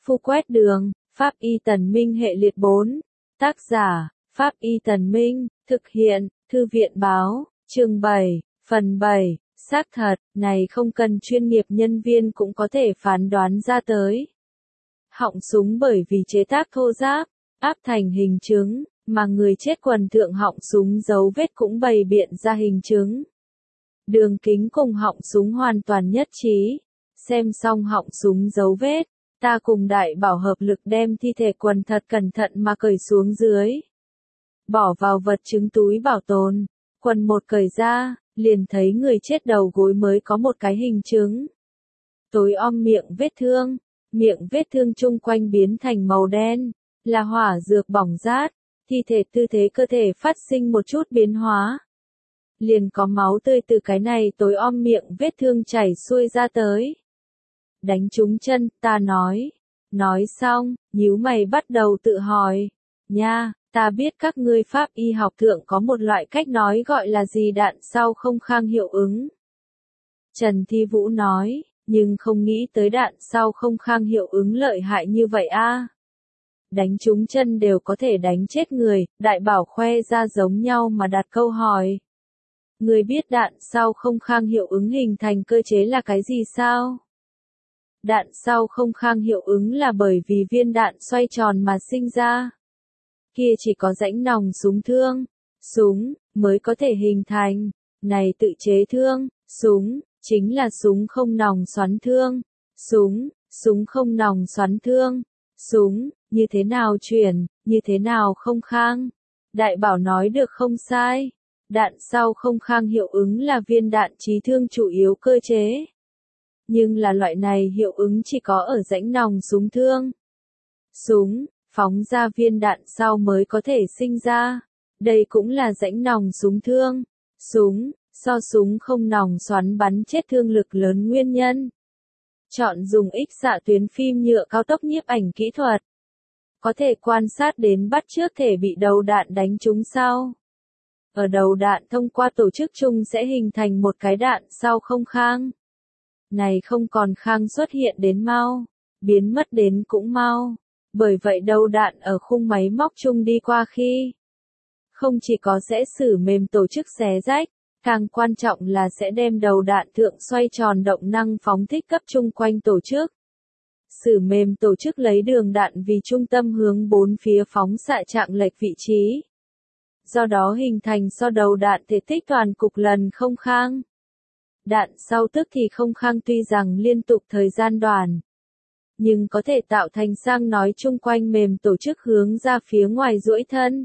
Phu quét đường, Pháp Y Tần Minh hệ liệt 4. Tác giả, Pháp Y Tần Minh, thực hiện, Thư viện báo, chương 7, phần 7, xác thật, này không cần chuyên nghiệp nhân viên cũng có thể phán đoán ra tới. Họng súng bởi vì chế tác thô ráp, áp thành hình chứng, mà người chết quần thượng họng súng dấu vết cũng bày biện ra hình chứng. Đường kính cùng họng súng hoàn toàn nhất trí. Xem xong họng súng dấu vết, ta cùng đại bảo hợp lực đem thi thể quần thật cẩn thận mà cởi xuống dưới. Bỏ vào vật chứng túi bảo tồn, quần một cởi ra, liền thấy người chết đầu gối mới có một cái hình chứng. Tối om miệng vết thương chung quanh biến thành màu đen, là hỏa dược bỏng rát, thi thể tư thế cơ thể phát sinh một chút biến hóa. Liền có máu tươi từ cái này tối om miệng vết thương chảy xuôi ra tới. Đánh trúng chân, ta nói. Nói xong, nhíu mày bắt đầu tự hỏi. Nha, ta biết các ngươi pháp y học thượng có một loại cách nói gọi là gì đạn sau không khang hiệu ứng. Trần Thi Vũ nói, nhưng không nghĩ tới đạn sau không khang hiệu ứng lợi hại như vậy a. Đánh trúng chân đều có thể đánh chết người, đại bảo khoe ra giống nhau mà đặt câu hỏi. Người biết đạn sau không khang hiệu ứng hình thành cơ chế là cái gì sao? Đạn sau không khang hiệu ứng là bởi vì viên đạn xoay tròn mà sinh ra. Kia chỉ có rãnh nòng súng mới có thể hình thành. Này tự chế thương, súng, chính là súng không nòng xoắn thương. Súng không nòng xoắn thương. Súng, như thế nào chuyển, như thế nào không khang. Đại bảo nói được không sai. Đạn sau không khang hiệu ứng là viên đạn chí thương chủ yếu cơ chế. Nhưng là loại này hiệu ứng chỉ có ở rãnh nòng súng thương. Súng, phóng ra viên đạn sau mới có thể sinh ra. Đây cũng là rãnh nòng súng thương. Súng không nòng xoắn bắn chết thương lực lớn nguyên nhân. Chọn dùng X xạ tuyến phim nhựa cao tốc nhiếp ảnh kỹ thuật. Có thể quan sát đến bắt trước thể bị đầu đạn đánh trúng sau. Ở đầu đạn thông qua tổ chức chung sẽ hình thành một cái đạn sau không khang. Này không còn khang xuất hiện đến mau, biến mất đến cũng mau. Bởi vậy đầu đạn ở khung máy móc chung đi qua khi không chỉ có sẽ xử mềm tổ chức xé rách, càng quan trọng là sẽ đem đầu đạn thượng xoay tròn động năng phóng thích cấp chung quanh tổ chức. Xử mềm tổ chức lấy đường đạn vì trung tâm hướng bốn phía phóng xạ trạng lệch vị trí. Do đó hình thành so đầu đạn thể tích toàn cục lần không khang. Đạn sau tức thì không khang tuy rằng liên tục thời gian đoạn, nhưng có thể tạo thành sang nói chung quanh mềm tổ chức hướng ra phía ngoài duỗi thân.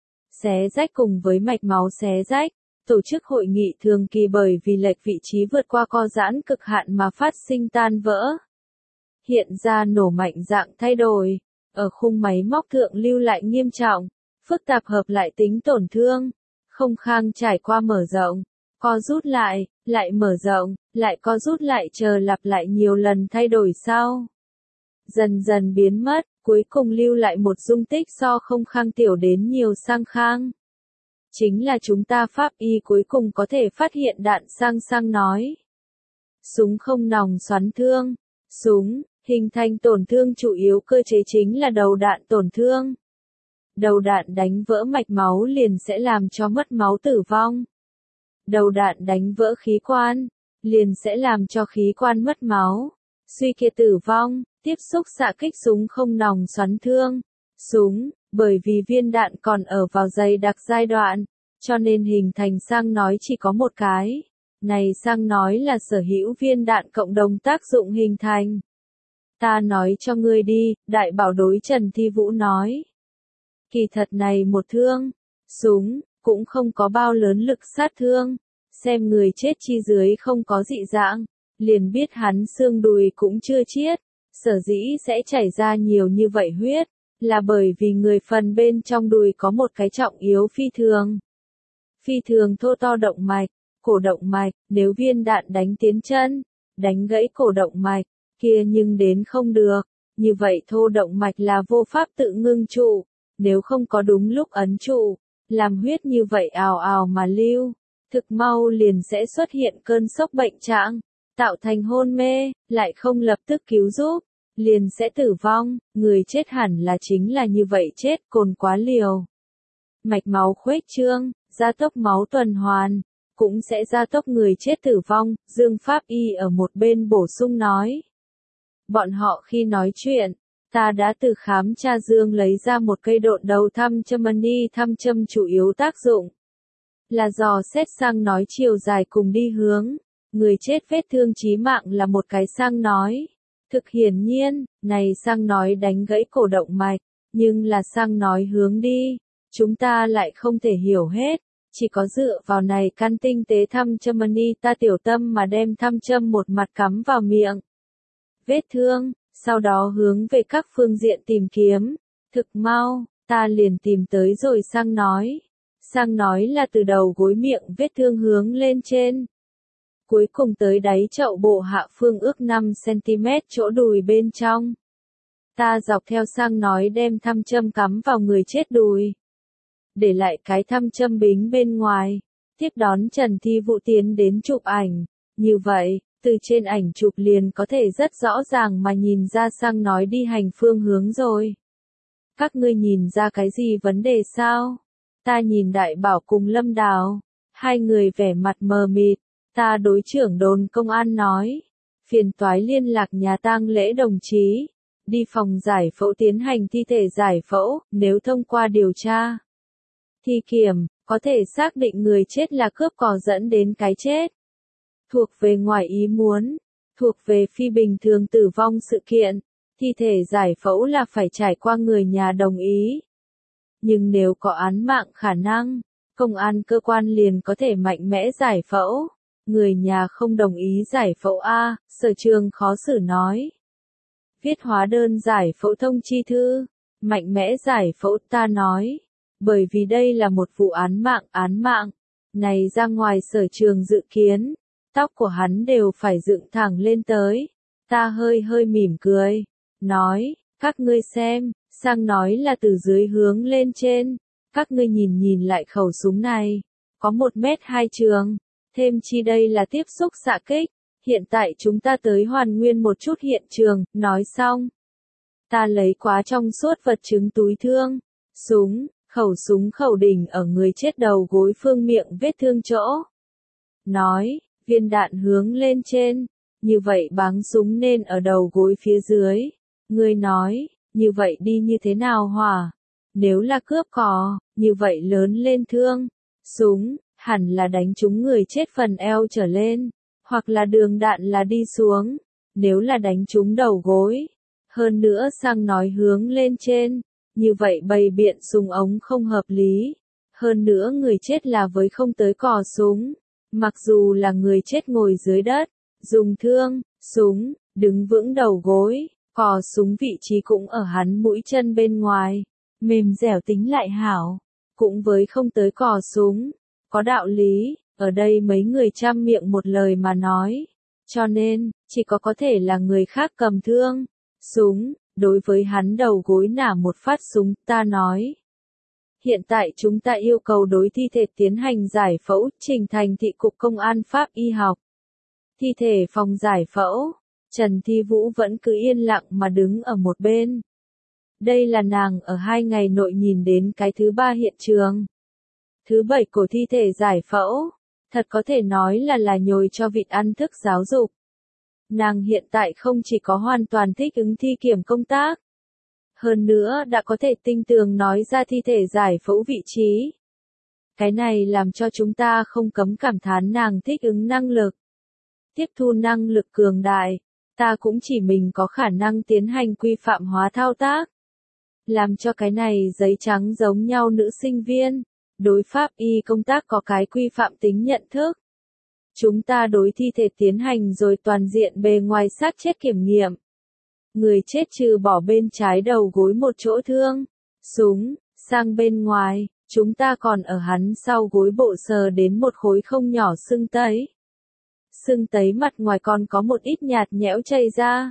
Xé rách cùng với mạch máu xé rách, tổ chức hội nghị thường kỳ bởi vì lệch vị trí vượt qua co giãn cực hạn mà phát sinh tan vỡ. Hiện ra nổ mạnh dạng thay đổi, ở khung máy móc thượng lưu lại nghiêm trọng, phức tạp hợp lại tính tổn thương, không khang trải qua mở rộng, co rút lại mở rộng, lại co rút lại chờ lặp lại nhiều lần thay đổi sau. Dần dần biến mất, cuối cùng lưu lại một dung tích so không khang tiểu đến nhiều sang khang. Chính là chúng ta pháp y cuối cùng có thể phát hiện đạn sang nói. Súng không nòng xoắn thương. Súng, hình thành tổn thương chủ yếu cơ chế chính là đầu đạn tổn thương. Đầu đạn đánh vỡ mạch máu liền sẽ làm cho mất máu tử vong. Đầu đạn đánh vỡ khí quan, liền sẽ làm cho khí quan mất máu, suy kiệt tử vong. Tiếp xúc xạ kích súng không nòng xoắn thương. Súng, bởi vì viên đạn còn ở vào dày đặc giai đoạn, cho nên hình thành sang nói chỉ có một cái. Này sang nói là sở hữu viên đạn cộng đồng tác dụng hình thành. Ta nói cho ngươi đi, đại bảo đối Trần Thi Vũ nói. Kỳ thật này một thương, súng, cũng không có bao lớn lực sát thương. Xem người chết chi dưới không có dị dạng, liền biết hắn xương đùi cũng chưa chiết. Sở dĩ sẽ chảy ra nhiều như vậy huyết, là bởi vì người phần bên trong đùi có một cái trọng yếu phi thường. Phi thường thô to động mạch, cổ động mạch, nếu viên đạn đánh tiến chân, đánh gãy cổ động mạch, kia nhưng đến không được. Như vậy thô động mạch là vô pháp tự ngưng trụ, nếu không có đúng lúc ấn trụ, làm huyết như vậy ào ào mà lưu, thực mau liền sẽ xuất hiện cơn sốc bệnh trạng, tạo thành hôn mê, lại không lập tức cứu giúp. liền sẽ tử vong, người chết hẳn là chính là như vậy chết, cồn quá liều. Mạch máu khuếch trương, gia tốc máu tuần hoàn, cũng sẽ gia tốc người chết tử vong, Dương Pháp Y ở một bên bổ sung nói. Bọn họ khi nói chuyện, ta đã từ khám tra dương lấy ra một cây độn đầu thăm châm mani, thăm châm chủ yếu tác dụng là dò xét xăng nói chiều dài cùng đi hướng, người chết vết thương chí mạng là một cái xăng nói. Thực hiển nhiên, này xăng nói đánh gãy cổ động mạch, nhưng là xăng nói hướng đi, chúng ta lại không thể hiểu hết, chỉ có dựa vào này căn tinh tế thăm châm mani ta tiểu tâm mà đem thăm châm một mặt cắm vào miệng vết thương, sau đó hướng về các phương diện tìm kiếm. Thực mau, ta liền tìm tới rồi xăng nói. Xăng nói là từ đầu gối miệng vết thương hướng lên trên. Cuối cùng tới đáy chậu bộ hạ phương ước 5 cm chỗ đùi bên trong. Ta dọc theo xăng nói đem thăm châm cắm vào người chết đùi. Để lại cái thăm châm bính bên ngoài. Tiếp đón Trần Thi Vũ tiến đến chụp ảnh. Như vậy, từ trên ảnh chụp liền có thể rất rõ ràng mà nhìn ra xăng nói đi hành phương hướng rồi. Các ngươi nhìn ra cái gì vấn đề sao? Ta nhìn Đại Bảo cùng Lâm Đào. Hai người vẻ mặt mờ mịt. Ta đối trưởng đồn công an nói. Phiền toái liên lạc nhà tang lễ đồng chí. Đi phòng giải phẫu tiến hành thi thể giải phẫu, nếu thông qua điều tra. Thi kiểm, có thể xác định người chết là cướp cò dẫn đến cái chết. Thuộc về ngoài ý muốn, thuộc về phi bình thường tử vong sự kiện, thi thể giải phẫu là phải trải qua người nhà đồng ý. Nhưng nếu có án mạng khả năng, công an cơ quan liền có thể mạnh mẽ giải phẫu. Người nhà không đồng ý giải phẫu A, Sở Trường khó xử nói. Viết hóa đơn giải phẫu thông chi thư, mạnh mẽ giải phẫu ta nói. Bởi vì đây là một vụ án mạng, này ra ngoài Sở Trường dự kiến. Tóc của hắn đều phải dựng thẳng lên tới. Ta hơi mỉm cười. Nói, các ngươi xem, sang nói là từ dưới hướng lên trên. Các ngươi nhìn lại khẩu súng này. Có 1m2 trường. Thêm chi đây là tiếp xúc xạ kích. Hiện tại chúng ta tới hoàn nguyên một chút hiện trường. Nói xong. Ta lấy quá trong suốt vật chứng túi thương. Súng khẩu đỉnh ở người chết đầu gối phương miệng vết thương chỗ. Nói. Viên đạn hướng lên trên, như vậy báng súng nên ở đầu gối phía dưới. Ngươi nói, như vậy đi như thế nào hỏa? Nếu là cướp cò, như vậy lớn lên thương. Súng, hẳn là đánh trúng người chết phần eo trở lên, hoặc là đường đạn là đi xuống. Nếu là đánh trúng đầu gối, hơn nữa sang nói hướng lên trên, như vậy bày biện súng ống không hợp lý. Hơn nữa người chết là với không tới cò súng. Mặc dù là người chết ngồi dưới đất, dùng thương, súng, đứng vững đầu gối, cò súng vị trí cũng ở hắn mũi chân bên ngoài, mềm dẻo tính lại hảo, cũng với không tới cò súng, có đạo lý, ở đây mấy người trăm miệng một lời mà nói, cho nên, chỉ có thể là người khác cầm thương, súng, đối với hắn đầu gối nả một phát súng, ta nói. Hiện tại chúng ta yêu cầu đối thi thể tiến hành giải phẫu, trình thành thị cục công an Pháp y học. Thi thể phòng giải phẫu, Trần Thi Vũ vẫn cứ yên lặng mà đứng ở một bên. Đây là nàng ở 2 ngày nội nhìn đến cái thứ 3 hiện trường. Thứ 7 của thi thể giải phẫu, thật có thể nói là nhồi cho vịt ăn thức giáo dục. Nàng hiện tại không chỉ có hoàn toàn thích ứng thi kiểm công tác, hơn nữa đã có thể tinh tường nói ra thi thể giải phẫu vị trí. Cái này làm cho chúng ta không cấm cảm thán nàng thích ứng năng lực. Tiếp thu năng lực cường đại, ta cũng chỉ mình có khả năng tiến hành quy phạm hóa thao tác. Làm cho cái này giấy trắng giống nhau nữ sinh viên, đối pháp y công tác có cái quy phạm tính nhận thức. Chúng ta đối thi thể tiến hành rồi toàn diện bề ngoài xác chết kiểm nghiệm. Người chết trừ bỏ bên trái đầu gối một chỗ thương, súng, sang bên ngoài, chúng ta còn ở hắn sau gối bộ sờ đến một khối không nhỏ sưng tấy. Sưng tấy mặt ngoài còn có một ít nhạt nhẽo chảy ra.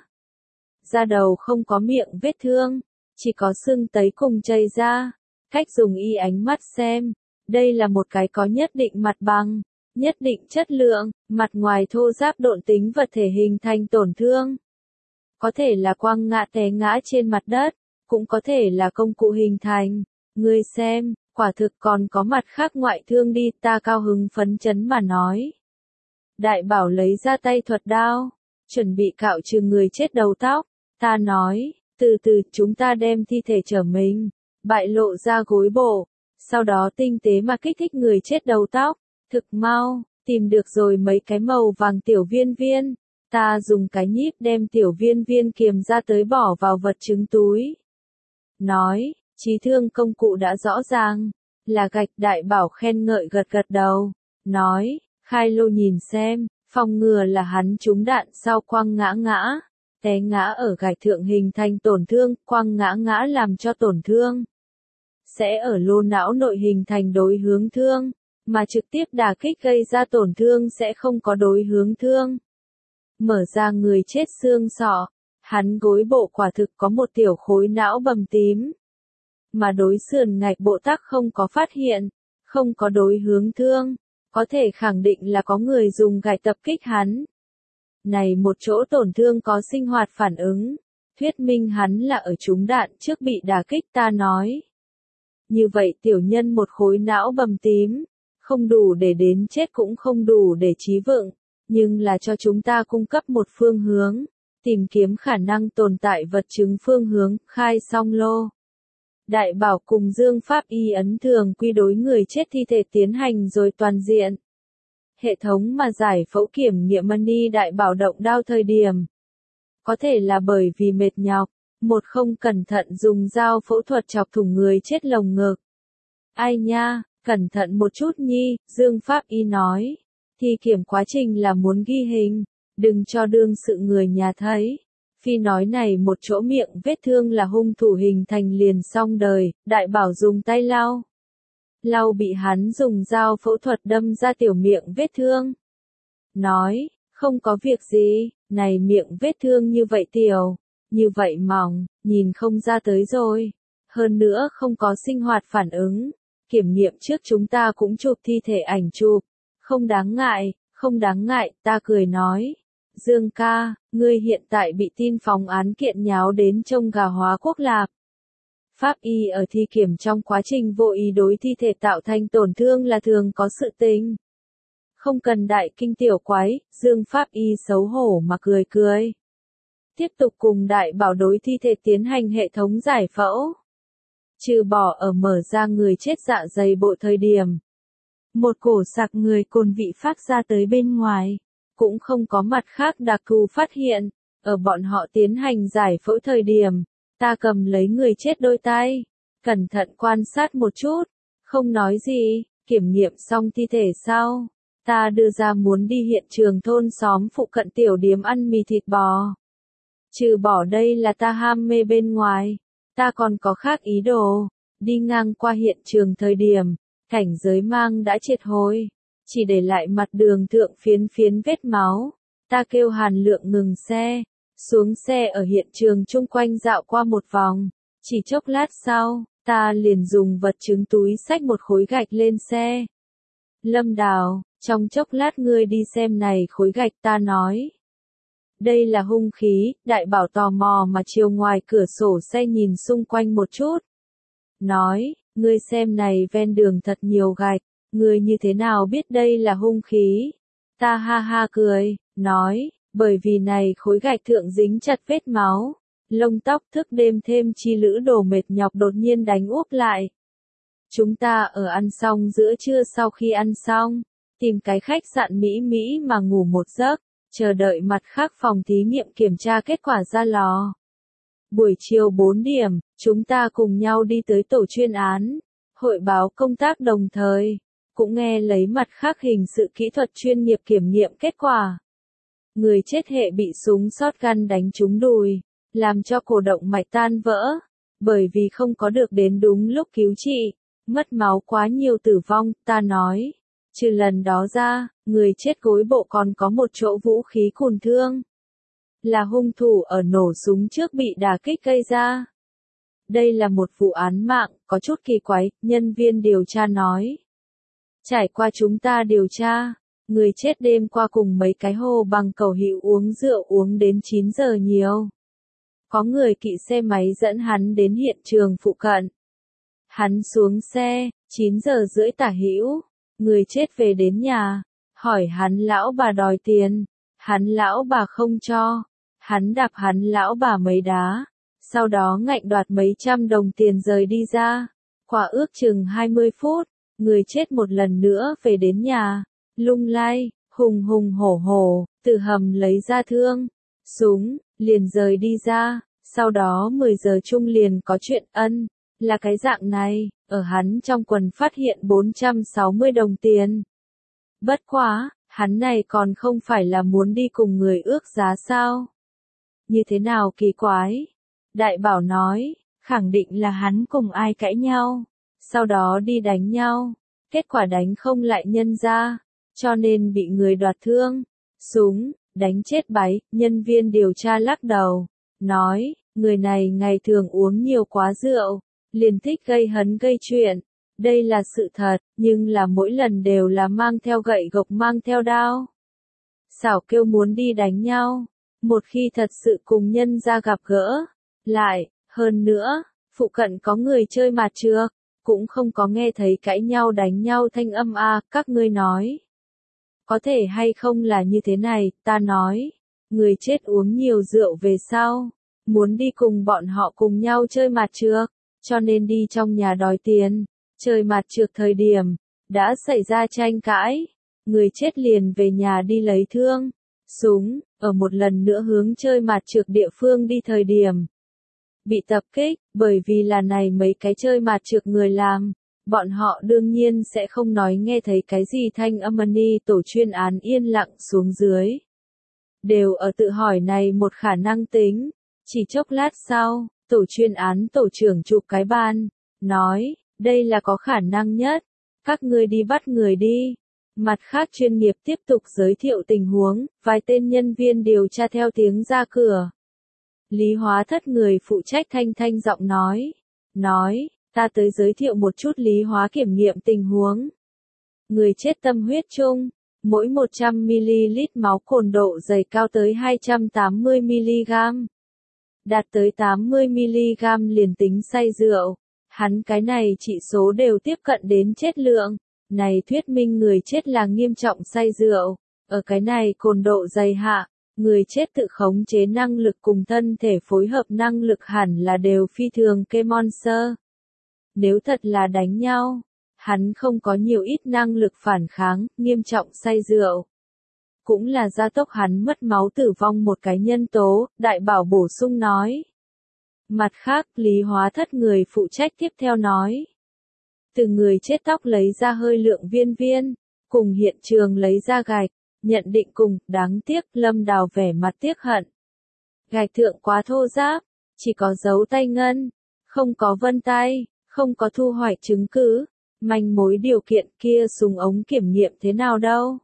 Da đầu không có miệng vết thương, chỉ có sưng tấy cùng chảy ra. Cách dùng y ánh mắt xem, đây là một cái có nhất định mặt bằng, nhất định chất lượng, mặt ngoài thô ráp độn tính vật thể hình thành tổn thương. có thể là quăng ngã té ngã trên mặt đất, cũng có thể là công cụ hình thành. Ngươi xem, quả thực còn có mặt khác ngoại thương đi, ta cao hứng phấn chấn mà nói. Đại bảo lấy ra tay thuật đao, chuẩn bị cạo trừ người chết đầu tóc. Ta nói, từ từ chúng ta đem thi thể trở mình, bại lộ ra gối bộ, sau đó tinh tế mà kích thích người chết đầu tóc. Thực mau, tìm được rồi mấy cái màu vàng tiểu viên viên. Ta dùng cái nhíp đem tiểu viên viên kiềm ra tới bỏ vào vật chứng túi. Nói, trí thương công cụ đã rõ ràng, là gạch. Đại bảo khen ngợi gật gật đầu. Nói, khai lô nhìn xem, phòng ngừa là hắn trúng đạn sau quăng ngã, té ngã ở gạch thượng hình thành tổn thương, quăng ngã làm cho tổn thương. Sẽ ở lô não nội hình thành đối hướng thương, mà trực tiếp đả kích gây ra tổn thương sẽ không có đối hướng thương. Mở ra người chết xương sọ, hắn gối bộ quả thực có một tiểu khối não bầm tím. Mà đối sườn ngạch bộ tắc không có phát hiện, không có đối hướng thương, có thể khẳng định là có người dùng gạch tập kích hắn. Này một chỗ tổn thương có sinh hoạt phản ứng, thuyết minh hắn là ở trúng đạn trước bị đả kích. Ta nói. Như vậy tiểu nhân một khối não bầm tím, không đủ để đến chết cũng không đủ để trí vững, nhưng là cho chúng ta cung cấp một phương hướng, tìm kiếm khả năng tồn tại vật chứng phương hướng. Khai xong lô. Đại bảo cùng Dương Pháp Y ấn thường quy đối người chết thi thể tiến hành rồi toàn diện. Hệ thống mà giải phẫu kiểm nghiệm mani đại bảo động đao thời điểm. Có thể là bởi vì mệt nhọc, một không cẩn thận dùng dao phẫu thuật chọc thủng người chết lồng ngực. Ai nha, cẩn thận một chút nhi, Dương Pháp Y nói. Thi kiểm quá trình là muốn ghi hình, đừng cho đương sự người nhà thấy. Phi nói này một chỗ miệng vết thương là hung thủ hình thành liền xong đời. Đại bảo dùng tay lau. Lau bị hắn dùng dao phẫu thuật đâm ra tiểu miệng vết thương. Nói, không có việc gì, này miệng vết thương như vậy tiểu, như vậy mỏng, nhìn không ra tới rồi. Hơn nữa không có sinh hoạt phản ứng. Kiểm nghiệm trước chúng ta cũng chụp thi thể ảnh chụp. Không đáng ngại, không đáng ngại, ta cười nói. Dương ca, ngươi hiện tại bị tin phóng án kiện nháo đến trông gà hóa quốc lạp. Pháp y ở thi kiểm trong quá trình vô ý đối thi thể tạo thành tổn thương là thường có sự tình. Không cần đại kinh tiểu quái, Dương Pháp y xấu hổ mà cười. Tiếp tục cùng đại bảo đối thi thể tiến hành hệ thống giải phẫu. Trừ bỏ ở mở ra người chết dạ dày bộ thời điểm. Một cổ sặc người cồn vị phát ra tới bên ngoài. Cũng không có mặt khác đặc thù phát hiện. Ở bọn họ tiến hành giải phẫu thời điểm. Ta cầm lấy người chết đôi tay. Cẩn thận quan sát một chút. Không nói gì. Kiểm nghiệm xong thi thể sau. Ta đưa ra muốn đi hiện trường thôn xóm phụ cận tiểu điếm ăn mì thịt bò. Trừ bỏ đây là ta ham mê bên ngoài. Ta còn có khác ý đồ. Đi ngang qua hiện trường thời điểm. Cảnh giới mang đã triệt hồi. Chỉ để lại mặt đường thượng phiến vết máu. Ta kêu Hàn Lượng ngừng xe. Xuống xe ở hiện trường chung quanh dạo qua một vòng. Chỉ chốc lát sau, ta liền dùng vật chứng túi xách một khối gạch lên xe. Lâm Đào, trong chốc lát ngươi đi xem này khối gạch. Ta nói. Đây là hung khí. Đại bảo tò mò mà chiều ngoài cửa sổ xe nhìn xung quanh một chút. Nói, ngươi xem này ven đường thật nhiều gạch. Ngươi như thế nào biết đây là hung khí? Ta ha ha cười, nói, bởi vì này khối gạch thượng dính chặt vết máu. Lông tóc thức đêm thêm chi lữ đồ mệt nhọc đột nhiên đánh úp lại. Chúng ta ở ăn xong giữa trưa sau khi ăn xong, tìm cái khách sạn mỹ mà ngủ một giấc, chờ đợi mặt khác phòng thí nghiệm kiểm tra kết quả ra lò. Buổi chiều 4 điểm, chúng ta cùng nhau đi tới tổ chuyên án, hội báo công tác đồng thời, cũng nghe lấy mặt khác hình sự kỹ thuật chuyên nghiệp kiểm nghiệm kết quả. Người chết hệ bị súng shotgun đánh trúng đùi, làm cho cổ động mạch tan vỡ, bởi vì không có được đến đúng lúc cứu trị, mất máu quá nhiều tử vong. Ta nói, trừ lần đó ra, người chết gối bộ còn có một chỗ vũ khí cùn thương. Là hung thủ ở nổ súng trước bị đả kích gây ra. Đây là một vụ án mạng, có chút kỳ quái, nhân viên điều tra nói. Trải qua chúng ta điều tra, người chết đêm qua cùng mấy cái hồ bằng cầu hữu uống rượu uống đến 9 giờ nhiều. Có người kỵ xe máy dẫn hắn đến hiện trường phụ cận. Hắn xuống xe, 9 giờ rưỡi tả hữu, người chết về đến nhà, hỏi hắn lão bà đòi tiền, hắn lão bà không cho, hắn đạp hắn lão bà mấy đá, sau đó ngạnh đoạt mấy trăm đồng tiền rời đi ra. Qua ước chừng 20 phút, người chết một lần nữa về đến nhà, lung lay, hùng hùng hổ hổ, từ hầm lấy ra thương, súng, liền rời đi ra, sau đó 10 giờ chung liền có chuyện ân, là cái dạng này, ở hắn trong quần phát hiện 460 đồng tiền. Bất quá, hắn này còn không phải là muốn đi cùng người ước giá sao? Như thế nào kỳ quái? Đại bảo nói, khẳng định là hắn cùng ai cãi nhau, sau đó đi đánh nhau, kết quả đánh không lại nhân ra, cho nên bị người đoạt thương, súng, đánh chết báy. Nhân viên điều tra lắc đầu, nói, người này ngày thường uống nhiều quá rượu, liền thích gây hấn gây chuyện. Đây là sự thật, nhưng là mỗi lần đều là mang theo gậy gộc mang theo đao. Xảo kêu muốn đi đánh nhau, một khi thật sự cùng nhân ra gặp gỡ, lại, hơn nữa, phụ cận có người chơi mạt trược, cũng không có nghe thấy cãi nhau đánh nhau thanh âm các ngươi nói. Có thể hay không là như thế này, ta nói, người chết uống nhiều rượu về sau, muốn đi cùng bọn họ cùng nhau chơi mạt trược, cho nên đi trong nhà đòi tiền, chơi mạt trược thời điểm, đã xảy ra tranh cãi, người chết liền về nhà đi lấy thương, súng, ở một lần nữa hướng chơi mạt trược địa phương đi thời điểm. Bị tập kích, bởi vì là này mấy cái chơi mạt trược người làm, bọn họ đương nhiên sẽ không nói nghe thấy cái gì thanh âm ni. Tổ chuyên án yên lặng xuống dưới. Đều ở tự hỏi này một khả năng tính, chỉ chốc lát sau, tổ chuyên án tổ trưởng chụp cái ban, nói, đây là có khả năng nhất, các ngươi đi bắt người đi. Mặt khác chuyên nghiệp tiếp tục giới thiệu tình huống, vài tên nhân viên điều tra theo tiếng ra cửa. Lý Hóa Thất người phụ trách thanh thanh giọng nói, ta tới giới thiệu một chút Lý Hóa kiểm nghiệm tình huống. Người chết tâm huyết chung, mỗi 100ml máu cồn độ dày cao tới 280mg. Đạt tới 80mg liền tính say rượu, hắn cái này chỉ số đều tiếp cận đến chết lượng. Này thuyết minh người chết là nghiêm trọng say rượu, ở cái này cồn độ dày hạ, người chết tự khống chế năng lực cùng thân thể phối hợp năng lực hẳn là đều phi thường kê monster. Nếu thật là đánh nhau, hắn không có nhiều ít năng lực phản kháng, nghiêm trọng say rượu. Cũng là gia tốc hắn mất máu tử vong một cái nhân tố, đại bảo bổ sung nói. Mặt khác, Lý Hóa Thất người phụ trách tiếp theo nói. Từ người chết tóc lấy ra hơi lượng viên, cùng hiện trường lấy ra gạch, nhận định cùng, đáng tiếc, Lâm Đào vẻ mặt tiếc hận. Gạch thượng quá thô ráp, chỉ có dấu tay ngân, không có vân tay, không có thu hoạch chứng cứ, manh mối điều kiện kia súng ống kiểm nghiệm thế nào đâu.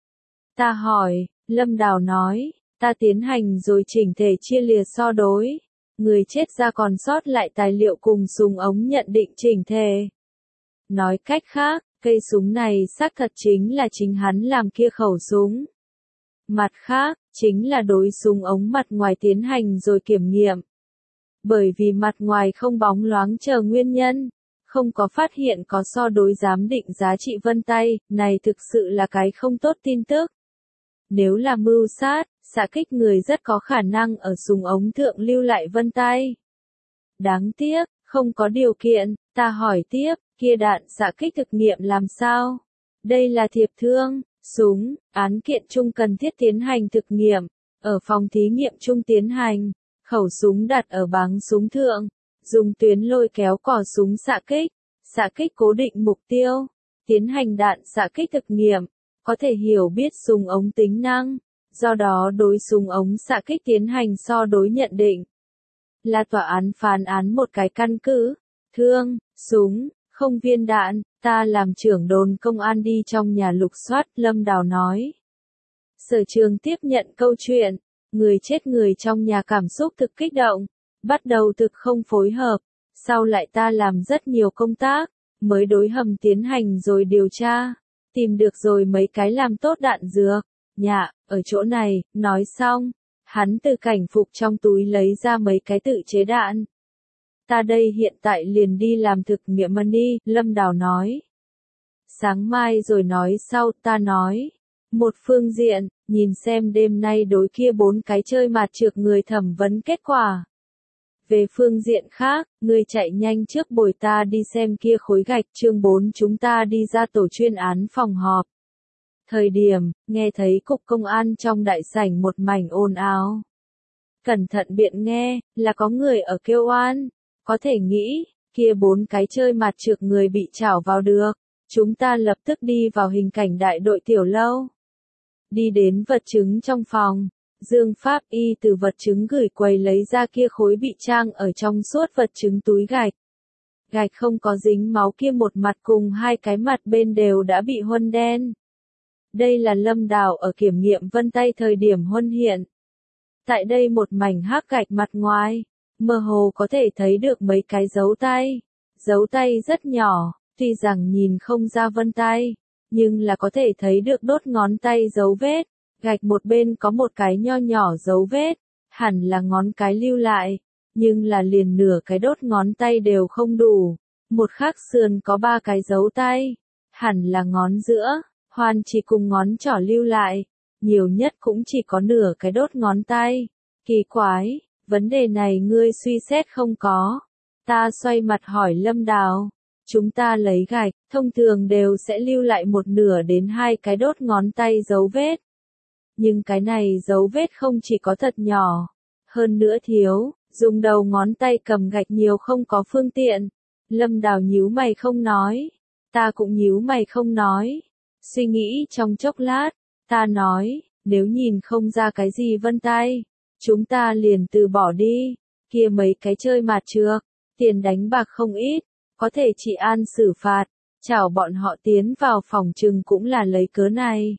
Ta hỏi, Lâm Đào nói, ta tiến hành rồi chỉnh thể chia lìa so đối, người chết ra còn sót lại tài liệu cùng súng ống nhận định chỉnh thể. Nói cách khác, cây súng này xác thật chính là chính hắn làm kia khẩu súng. Mặt khác, chính là đối súng ống mặt ngoài tiến hành rồi kiểm nghiệm. Bởi vì mặt ngoài không bóng loáng chờ nguyên nhân, không có phát hiện có so đối giám định giá trị vân tay, này thực sự là cái không tốt tin tức. Nếu là mưu sát, xạ kích người rất có khả năng ở súng ống thượng lưu lại vân tay. Đáng tiếc, không có điều kiện, ta hỏi tiếp, kia đạn xạ kích thực nghiệm làm sao? Đây là thiệp thương, súng, án kiện chung cần thiết tiến hành thực nghiệm, ở phòng thí nghiệm chung tiến hành, khẩu súng đặt ở báng súng thượng, dùng tuyến lôi kéo cò súng xạ kích cố định mục tiêu, tiến hành đạn xạ kích thực nghiệm, có thể hiểu biết súng ống tính năng, do đó đối súng ống xạ kích tiến hành so đối nhận định. Là tòa án phán án một cái căn cứ, thương, súng, không viên đạn, ta làm trưởng đồn công an đi trong nhà lục soát, Lâm Đào nói. Sở Trường tiếp nhận câu chuyện, người chết người trong nhà cảm xúc thực kích động, bắt đầu thực không phối hợp, sau lại ta làm rất nhiều công tác, mới đối hầm tiến hành rồi điều tra, tìm được rồi mấy cái làm tốt đạn dược, ở chỗ này, nói xong, Hắn từ cảnh phục trong túi lấy ra mấy cái tự chế đạn. Ta đây hiện tại liền đi làm thực nghiệm đi, Lâm Đào nói. Sáng mai rồi nói sau, ta nói. Một phương diện, nhìn xem đêm nay đối kia 4 cái chơi mạt trược người thẩm vấn kết quả. Về phương diện khác, ngươi chạy nhanh trước bồi ta đi xem kia khối gạch. Chương 4 chúng ta đi ra tổ chuyên án phòng họp. Thời điểm, nghe thấy cục công an trong đại sảnh một mảnh ồn ào. Cẩn thận biện nghe, là có người ở kêu oan. Có thể nghĩ, kia 4 cái chơi mạt trược người bị trảo vào được. Chúng ta lập tức đi vào hình cảnh đại đội tiểu lâu. Đi đến vật chứng trong phòng. Dương pháp y từ vật chứng gửi quầy lấy ra kia khối bị trang ở trong suốt vật chứng túi gạch. Gạch không có dính máu kia một mặt cùng 2 cái mặt bên đều đã bị huân đen. Đây là Lâm Đào ở kiểm nghiệm vân tay thời điểm huân hiện. Tại đây một mảnh hắc gạch mặt ngoài, mơ hồ có thể thấy được mấy cái dấu tay. Dấu tay rất nhỏ, tuy rằng nhìn không ra vân tay, nhưng là có thể thấy được đốt ngón tay dấu vết. Gạch một bên có một cái nho nhỏ dấu vết, hẳn là ngón cái lưu lại, nhưng là liền nửa cái đốt ngón tay đều không đủ. Một khác sườn có 3 cái dấu tay, hẳn là ngón giữa, hoàn chỉ cùng ngón trỏ lưu lại, nhiều nhất cũng chỉ có nửa cái đốt ngón tay. Kỳ quái, vấn đề này ngươi suy xét không có. Ta xoay mặt hỏi Lâm Đào. Chúng ta lấy gạch, thông thường đều sẽ lưu lại 1/2 đến 2 cái đốt ngón tay dấu vết. Nhưng cái này dấu vết không chỉ có thật nhỏ, hơn nữa thiếu, dùng đầu ngón tay cầm gạch nhiều không có phương tiện. Lâm Đào nhíu mày không nói, ta cũng nhíu mày không nói. Suy nghĩ trong chốc lát, ta nói, nếu nhìn không ra cái gì vân tay, chúng ta liền từ bỏ đi. Kia mấy cái chơi mạt trược, tiền đánh bạc không ít, có thể trị an xử phạt, chào bọn họ tiến vào phòng trừng cũng là lấy cớ này.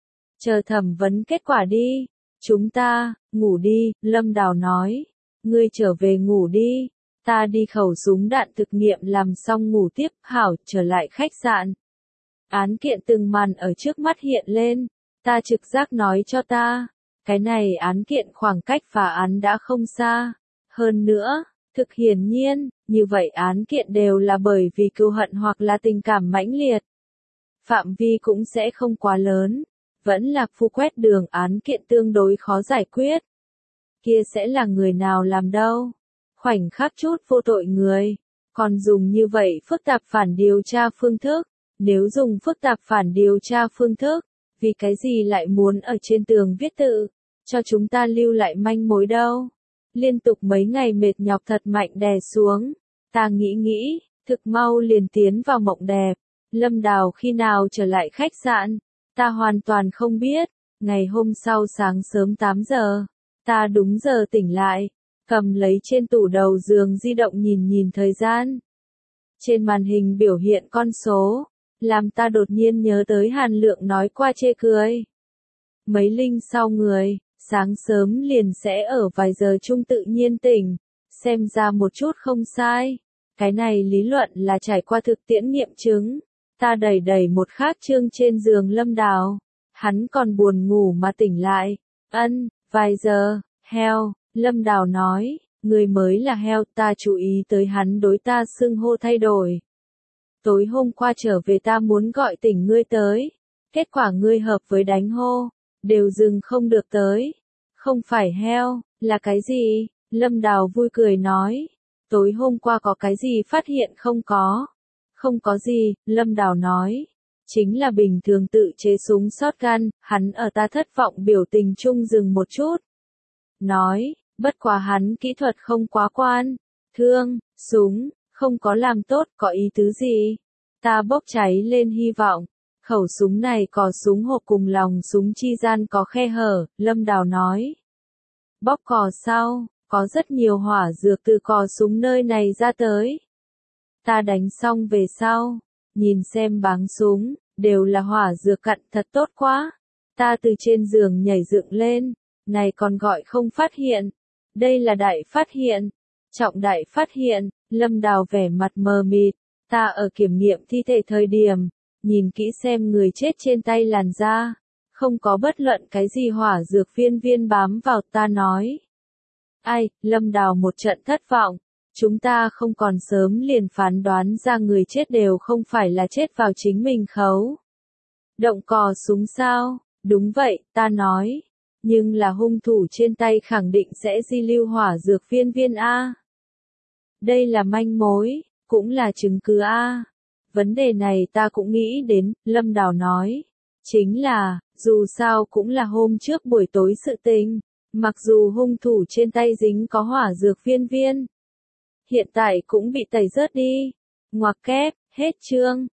Chờ thẩm vấn kết quả đi. Chúng ta, ngủ đi, Lâm Đào nói. Ngươi trở về ngủ đi. Ta đi khẩu súng đạn thực nghiệm làm xong ngủ tiếp, hảo, trở lại khách sạn. Án kiện từng màn ở trước mắt hiện lên. Ta trực giác nói cho ta. Cái này án kiện khoảng cách phá án đã không xa. Hơn nữa, thực hiển nhiên, như vậy án kiện đều là bởi vì cừu hận hoặc là tình cảm mãnh liệt. Phạm vi cũng sẽ không quá lớn. Vẫn là phu quét đường án kiện tương đối khó giải quyết. Kia sẽ là người nào làm đâu? Khoảnh khắc chút vô tội người. Còn dùng như vậy phức tạp phản điều tra phương thức. Nếu dùng phức tạp phản điều tra phương thức, vì cái gì lại muốn ở trên tường viết tự, cho chúng ta lưu lại manh mối đâu? Liên tục mấy ngày mệt nhọc thật mạnh đè xuống. Ta nghĩ, thực mau liền tiến vào mộng đẹp. Lâm Đào khi nào trở lại khách sạn? Ta hoàn toàn không biết. Ngày hôm sau sáng sớm 8 giờ, ta đúng giờ tỉnh lại, cầm lấy trên tủ đầu giường di động nhìn thời gian. Trên màn hình biểu hiện con số, làm ta đột nhiên nhớ tới Hàn Lượng nói qua chê cười. Mấy linh sau người, sáng sớm liền sẽ ở vài giờ chung tự nhiên tỉnh, xem ra một chút không sai. Cái này lý luận là trải qua thực tiễn nghiệm chứng. Ta đẩy một khác chương trên giường Lâm Đào. Hắn còn buồn ngủ mà tỉnh lại. Vài giờ, heo, Lâm Đào nói, người mới là heo, ta chú ý tới hắn đối ta xưng hô thay đổi. Tối hôm qua trở về ta muốn gọi tỉnh ngươi tới. Kết quả ngươi hợp với đánh hô, đều dừng không được tới. Không phải heo, là cái gì? Lâm Đào vui cười nói. Tối hôm qua có cái gì phát hiện không có? Không có gì, Lâm Đào nói. Chính là bình thường tự chế súng shotgun, hắn ở ta thất vọng biểu tình chung dừng một chút. Nói, bất quá hắn kỹ thuật không quá quan. Thương, súng, không có làm tốt, có ý tứ gì? Ta bốc cháy lên hy vọng. Khẩu súng này có súng hộp cùng lòng súng chi gian có khe hở, Lâm Đào nói. Bóp cò sau, có rất nhiều hỏa dược từ cò súng nơi này ra tới. Ta đánh xong về sau, nhìn xem báng súng, đều là hỏa dược cặn thật tốt quá. Ta từ trên giường nhảy dựng lên, này còn gọi không phát hiện. Đây là đại phát hiện. Trọng đại phát hiện, Lâm Đào vẻ mặt mờ mịt. Ta ở kiểm nghiệm thi thể thời điểm, nhìn kỹ xem người chết trên tay làn da. Không có bất luận cái gì hỏa dược viên viên bám vào, ta nói. Ai, Lâm Đào một trận thất vọng. Chúng ta không còn sớm liền phán đoán ra người chết đều không phải là chết vào chính mình khấu. Động cò súng sao? Đúng vậy, ta nói. Nhưng là hung thủ trên tay khẳng định sẽ di lưu hỏa dược viên viên A. Đây là manh mối, cũng là chứng cứ A. Vấn đề này ta cũng nghĩ đến, Lâm Đào nói. Chính là, dù sao cũng là hôm trước buổi tối sự tình. Mặc dù hung thủ trên tay dính có hỏa dược viên viên. Hiện tại cũng bị tẩy rớt đi. Ngoặc kép, hết chương.